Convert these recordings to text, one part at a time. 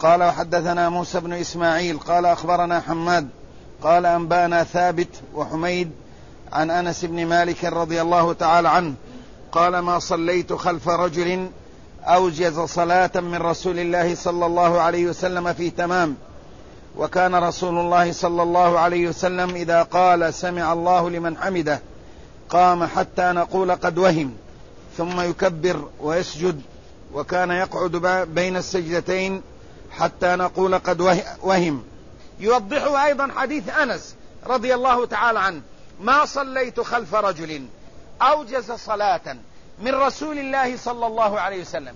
قال وحدثنا موسى بن إسماعيل قال أخبرنا حماد قال أنبانا ثابت وحميد عن أنس بن مالك رضي الله تعالى عنه قال ما صليت خلف رجل أوجز صلاة من رسول الله صلى الله عليه وسلم في تمام، وكان رسول الله صلى الله عليه وسلم إذا قال سمع الله لمن حمده قام حتى نقول قد وهم، ثم يكبر ويسجد، وكان يقعد بين السجدتين حتى نقول قد وهم. يوضحه أيضا حديث أنس رضي الله تعالى عنه: ما صليت خلف رجل أوجز صلاة من رسول الله صلى الله عليه وسلم.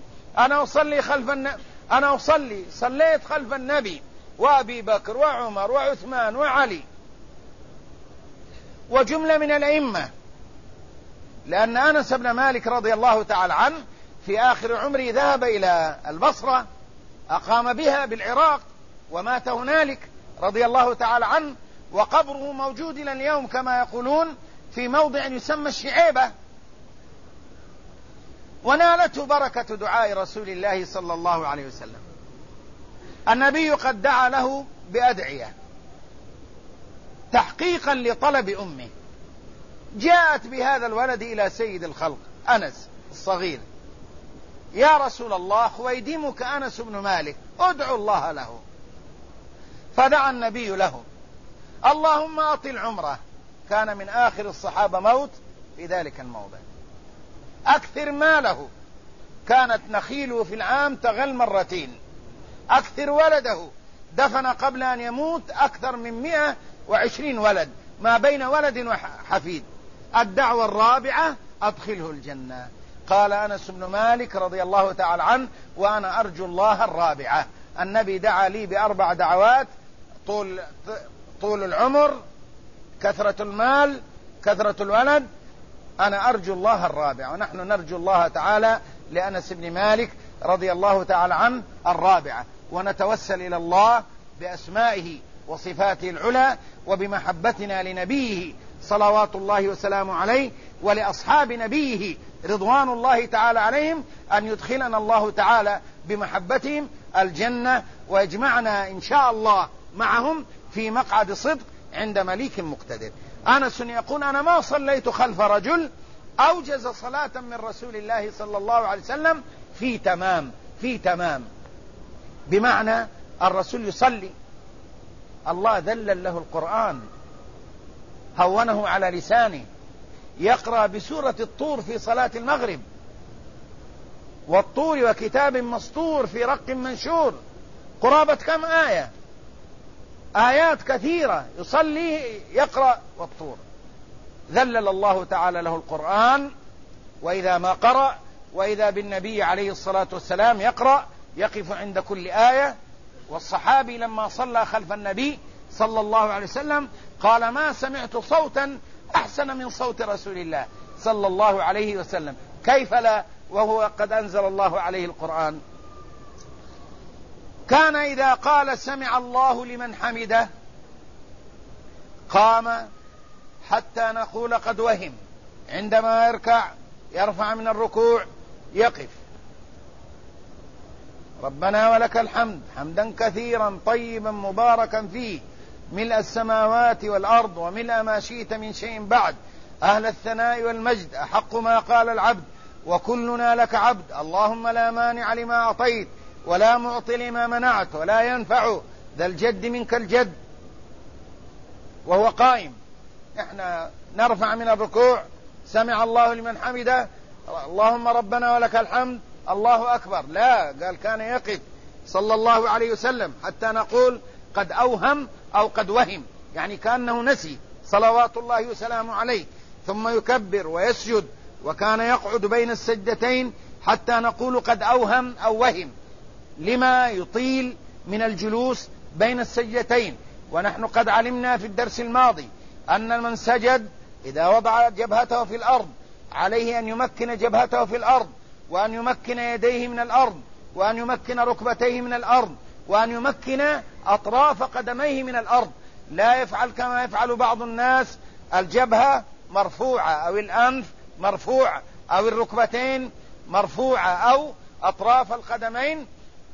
أنا صليت خلف النبي وأبي بكر وعمر وعثمان وعلي وجملة من الأئمة، لأن أنس بن مالك رضي الله تعالى عنه في آخر عمره ذهب إلى البصرة، أقام بها بالعراق ومات هنالك رضي الله تعالى عنه، وقبره موجود إلى اليوم كما يقولون في موضع يسمى الشعيبة، ونالته بركة دعاء رسول الله صلى الله عليه وسلم. النبي قد دعا له بأدعية تحقيقا لطلب أمه. جاءت بهذا الولد إلى سيد الخلق أنس الصغير: يا رسول الله خويدمك أنس بن مالك، ادعو الله له. فدعا النبي له: اللهم أطل عمره. كان من آخر الصحابة موت في ذلك الموضع. أكثر ماله، كانت نخيله في العام تغل مرتين. أكثر ولده، دفن قبل أن يموت أكثر من 120 ولد، ما بين ولد وحفيد. الدعوة الرابعة: أدخله الجنة. قال أنس بن مالك رضي الله تعالى عنه: وأنا أرجو الله الرابعة. النبي دعا لي ب4 دعوات: طول العمر، كثرة المال، كثرة الولد. أنا أرجو الله الرابعة، ونحن نرجو الله تعالى لأنس بن مالك رضي الله تعالى عنه الرابعة، ونتوسل إلى الله بأسمائه وصفاته العلى وبمحبتنا لنبيه صلوات الله وسلامه عليه ولأصحاب نبيه رضوان الله تعالى عليهم أن يدخلنا الله تعالى بمحبتهم الجنة، ويجمعنا إن شاء الله معهم في مقعد صدق عند مليك مقتدر. أنس يقول: أنا ما صليت خلف رجل أوجز صلاة من رسول الله صلى الله عليه وسلم في تمام، بمعنى الرسول يصلي، الله ذلل له القرآن، هونه على لسانه، يقرأ بسورة الطور في صلاة المغرب، والطور وكتاب مسطور في رق منشور، قرابة كم آية؟ آيات كثيرة، يصلي يقرأ والطور. ذلل الله تعالى له القرآن، وإذا ما قرأ وإذا بالنبي عليه الصلاة والسلام يقرأ يقف عند كل آية. والصحابي لما صلى خلف النبي صلى الله عليه وسلم قال: ما سمعت صوتا أحسن من صوت رسول الله صلى الله عليه وسلم، كيف لا وهو قد أنزل الله عليه القرآن. كان إذا قال سمع الله لمن حمده قام حتى نقول قد وهم. عندما يركع يرفع من الركوع يقف: ربنا ولك الحمد حمدا كثيرا طيبا مباركا فيه، ملء السماوات والأرض وملء ما شئت من شيء بعد، أهل الثناء والمجد، أحق ما قال العبد وكلنا لك عبد، اللهم لا مانع لما أعطيت ولا معطي لما منعت ولا ينفع ذا الجد منك الجد. وهو قائم احنا نرفع من الركوع: سمع الله لمن حمده، اللهم ربنا ولك الحمد، الله أكبر. لا، قال كان يقف صلى الله عليه وسلم حتى نقول قد أوهم أو قد وهم، يعني كأنه نسي صلوات الله وسلامه عليه، ثم يكبر ويسجد، وكان يقعد بين السجدتين حتى نقول قد أوهم أو وهم، لما يطيل من الجلوس بين السجدتين. ونحن قد علمنا في الدرس الماضي أن من سجد إذا وضع جبهته في الأرض عليه أن يمكن جبهته في الأرض، وأن يمكن يديه من الأرض، وأن يمكن ركبتيه من الأرض، وأن يمكن أطراف قدميه من الأرض. لا يفعل كما يفعل بعض الناس: الجبهة مرفوعة أو الأنف مرفوع أو الركبتين مرفوعة أو أطراف القدمين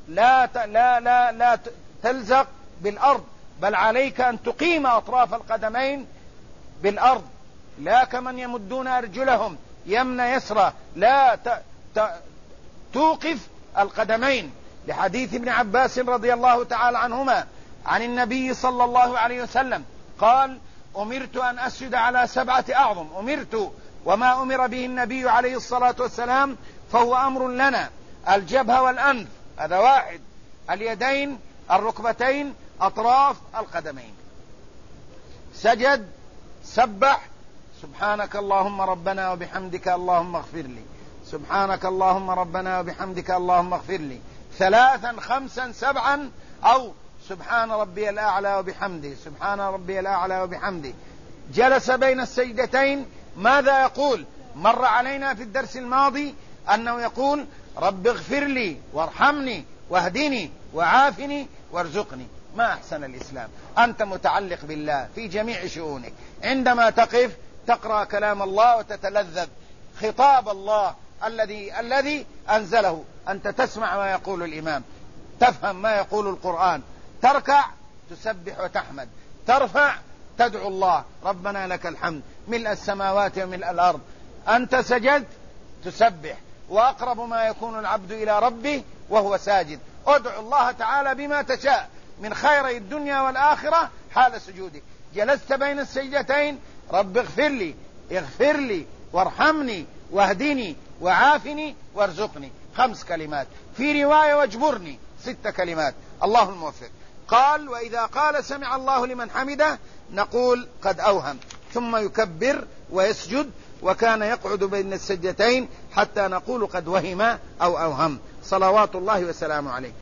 لا تلزق بالأرض، بل عليك أن تقيم أطراف القدمين بالأرض، لا كمن يمدون أرجلهم يمنى يسرى، لا توقف القدمين، لحديث ابن عباس رضي الله تعالى عنهما عن النبي صلى الله عليه وسلم قال: أمرت أن أسجد على 7 أعظم. أمرت، وما أمر به النبي عليه الصلاة والسلام فهو أمر لنا: الجبهة والأنف، هذا واحد، اليدين، الركبتين، أطراف القدمين. سجد، سبح: سبحانك اللهم ربنا وبحمدك اللهم اغفر لي، سبحانك اللهم ربنا وبحمدك اللهم اغفر لي، 3 5 7، أو سبحان ربي الأعلى وبحمده، سبحان ربي الأعلى وبحمده. جلس بين السجدتين، ماذا يقول؟ مر علينا في الدرس الماضي أنه يقول: رب اغفر لي وارحمني واهدني وعافني وارزقني. ما أحسن الإسلام، أنت متعلق بالله في جميع شؤونك، عندما تقف تقرأ كلام الله وتتلذذ خطاب الله الذي أنزله، أنت تسمع ما يقول الإمام، تفهم ما يقول القرآن، تركع تسبح وتحمد، ترفع تدعو الله: ربنا لك الحمد ملء السماوات وملء الأرض. أنت سجدت تسبح، وأقرب ما يكون العبد إلى ربه وهو ساجد. ادعو الله تعالى بما تشاء من خيري الدنيا والآخرة حال سجودك. جلست بين السجدتين: رب اغفر لي، اغفر لي وارحمني واهدني وعافني وارزقني، 5 كلمات. في رواية: واجبرني، 6 كلمات. الله الموفق. قال: وإذا قال سمع الله لمن حمده نقول قد أوهم، ثم يكبر ويسجد، وكان يقعد بين السجدتين حتى نقول قد وهم أو أوهم، صلوات الله وسلامه عليه.